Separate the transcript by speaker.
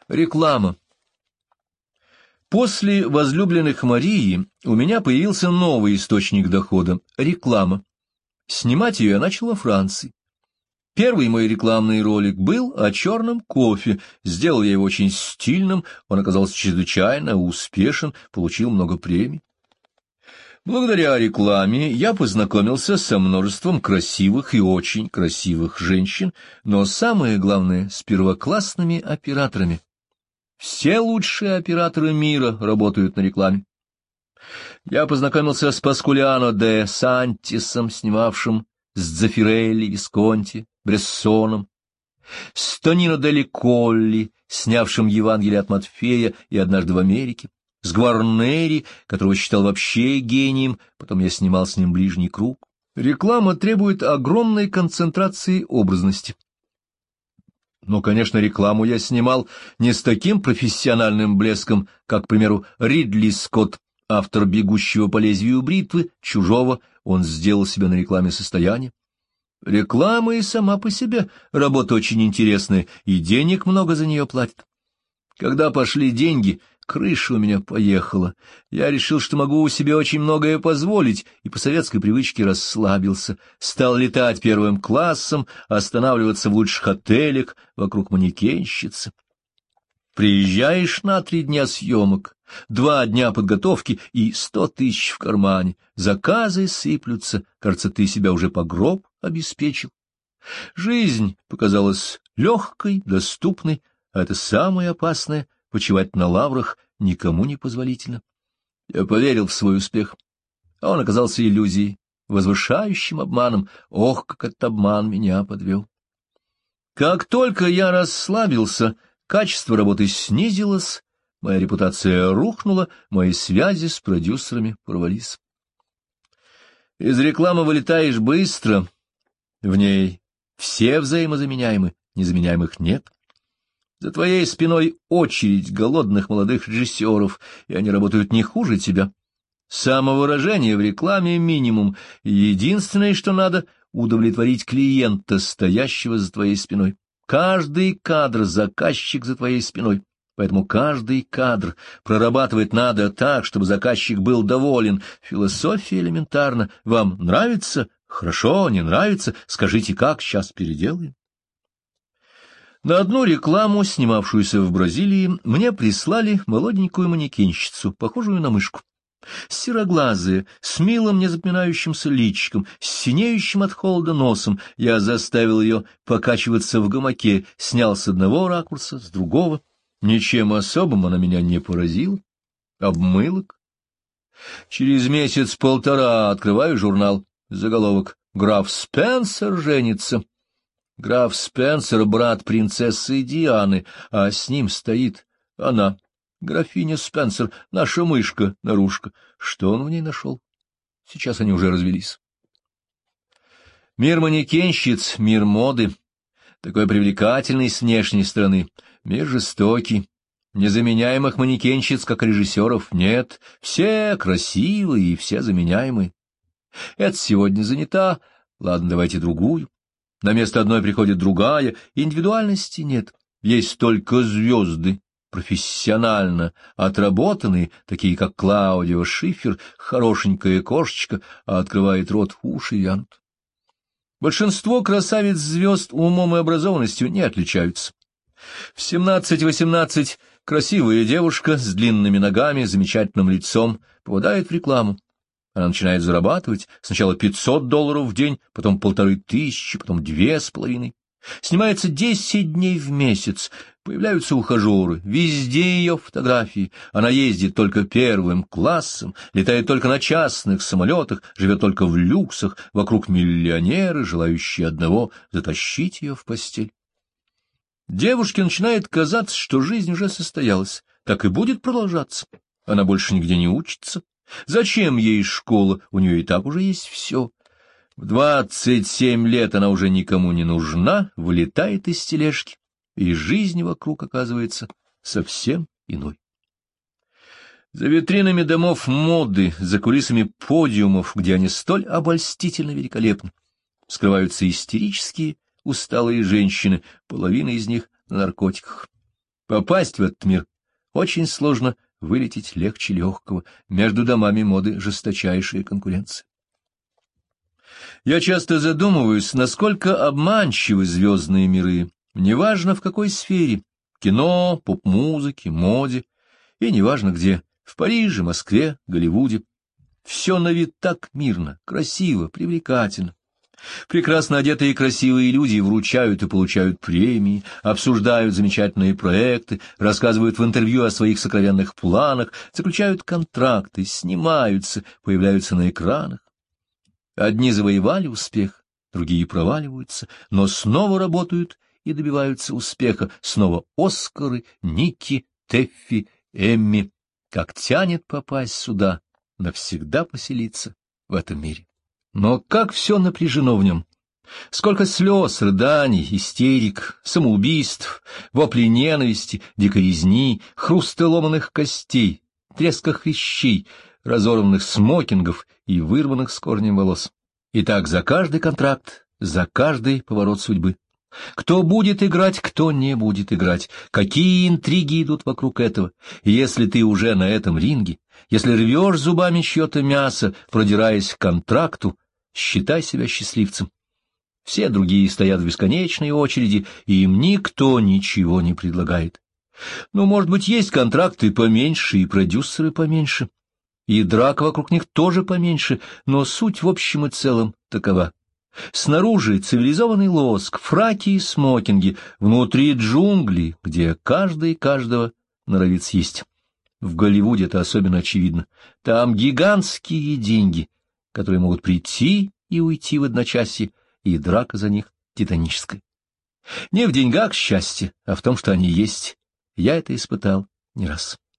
Speaker 1: Реклама. После возлюбленных Марии у меня появился новый источник дохода — реклама. Снимать ее я начал во Франции. Первый мой рекламный ролик был о черном кофе. Сделал я его очень стильным, он оказался чрезвычайно успешен, получил много премий. Благодаря рекламе я познакомился со множеством красивых и очень красивых женщин, но самое главное — с первоклассными операторами. Все лучшие операторы мира работают на рекламе. Я познакомился с Паскулиано де Сантисом, снимавшим с Дзеффирелли, Висконти, Брессоном, с Тонино делли Колли, снявшим Евангелие от Матфея и «Однажды в Америке», с Гварнери, которого считал вообще гением, потом я снимал с ним «Ближний круг». Реклама требует огромной концентрации образности. Но, конечно, рекламу я снимал не с таким профессиональным блеском, как, к примеру, Ридли Скотт, автор «Бегущего по лезвию бритвы», «Чужого», он сделал себе на рекламе состояние. Реклама и сама по себе работа очень интересная, и денег много за нее платят. Когда пошли деньги, крыша у меня поехала. Я решил, что могу себе очень многое позволить, и по советской привычке расслабился. Стал летать первым классом, останавливаться в лучших отелях, вокруг манекенщицы. Приезжаешь на 3 дня съемок, 2 дня подготовки и 100 тысяч в кармане. Заказы сыплются, кажется, ты себя уже по гроб обеспечил. Жизнь показалась легкой, доступной, а это самое опасное — почивать на лаврах никому не позволительно. Я поверил в свой успех, а он оказался иллюзией, возвышающим обманом. Ох, как этот обман меня подвел! Как только я расслабился, качество работы снизилось, моя репутация рухнула, мои связи с продюсерами порвались. Из рекламы вылетаешь быстро, в ней все взаимозаменяемы, незаменяемых нет. За твоей спиной очередь голодных молодых режиссеров, и они работают не хуже тебя. Самовыражение в рекламе минимум, и единственное, что надо — удовлетворить клиента, стоящего за твоей спиной. Каждый кадр — заказчик за твоей спиной, поэтому каждый кадр прорабатывать надо так, чтобы заказчик был доволен. Философия элементарна. Вам нравится? Хорошо, не нравится? Скажите, как, сейчас переделаем. На одну рекламу, снимавшуюся в Бразилии, мне прислали молоденькую манекенщицу, похожую на мышку. Сероглазая, с милым незапоминающимся личиком, с синеющим от холода носом, я заставил ее покачиваться в гамаке, снял с одного ракурса, с другого. Ничем особым она меня не поразила. Обмылок. Через месяц-полтора открываю журнал. Заголовок: «Граф Спенсер женится». Граф Спенсер — брат принцессы Дианы, а с ним стоит она, графиня Спенсер, наша мышка-нарушка. Что он в ней нашел? Сейчас они уже развелись. Мир манекенщиц, мир моды, такой привлекательный с внешней стороны, мир жестокий. Незаменяемых манекенщиц, как режиссеров, нет, все красивые и все заменяемые. Это сегодня занята, ладно, давайте другую. На место одной приходит другая, индивидуальности нет. Есть только звезды, профессионально отработанные, такие как Клаудио Шифер, хорошенькая кошечка, а открывает рот, уши вянут. Большинство красавиц-звезд умом и образованностью не отличаются. В 17-18 красивая девушка с длинными ногами, замечательным лицом попадает в рекламу. Она начинает зарабатывать сначала $500 в день, потом 1500, потом 2500. Снимается 10 дней в месяц, появляются ухажеры, везде ее фотографии. Она ездит только первым классом, летает только на частных самолетах, живет только в люксах, вокруг миллионеры, желающие одного — затащить ее в постель. Девушке начинает казаться, что жизнь уже состоялась, так и будет продолжаться. Она больше нигде не учится. Зачем ей школа? У нее и так уже есть все. В 27 лет она уже никому не нужна, вылетает из тележки, и жизнь вокруг оказывается совсем иной. За витринами домов моды, за кулисами подиумов, где они столь обольстительно великолепны, скрываются истерические, усталые женщины, половина из них на наркотиках. Попасть в этот мир очень сложно, вылететь легче легкого. Между домами моды жесточайшая конкуренция. Я часто задумываюсь, насколько обманчивы звездные миры, неважно в какой сфере — кино, поп-музыке, моде, и неважно где — в Париже, Москве, Голливуде. Все на вид так мирно, красиво, привлекательно. Прекрасно одетые и красивые люди вручают и получают премии, обсуждают замечательные проекты, рассказывают в интервью о своих сокровенных планах, заключают контракты, снимаются, появляются на экранах. Одни завоевали успех, другие проваливаются, но снова работают и добиваются успеха, снова Оскары, Ники, Тэффи, Эмми. Как тянет попасть сюда, навсегда поселиться в этом мире. Но как все напряжено в нем! Сколько слез, рыданий, истерик, самоубийств, воплей ненависти, дикой резни, хруста ломаных костей, треска хрящей, разорванных смокингов и вырванных с корнем волос. И так за каждый контракт, за каждый поворот судьбы. Кто будет играть, кто не будет играть, какие интриги идут вокруг этого. И если ты уже на этом ринге, если рвешь зубами чье-то мясо, продираясь к контракту, считай себя счастливцем. Все другие стоят в бесконечной очереди, и им никто ничего не предлагает. Ну, может быть, есть контракты поменьше и продюсеры поменьше, и драка вокруг них тоже поменьше, но суть в общем и целом такова. Снаружи цивилизованный лоск, фраки и смокинги, внутри джунгли, где каждый каждого норовит съесть. В Голливуде это особенно очевидно. Там гигантские деньги, которые могут прийти и уйти в одночасье, и драка за них титаническая. Не в деньгах счастье, а в том, что они есть. Я это испытал не раз.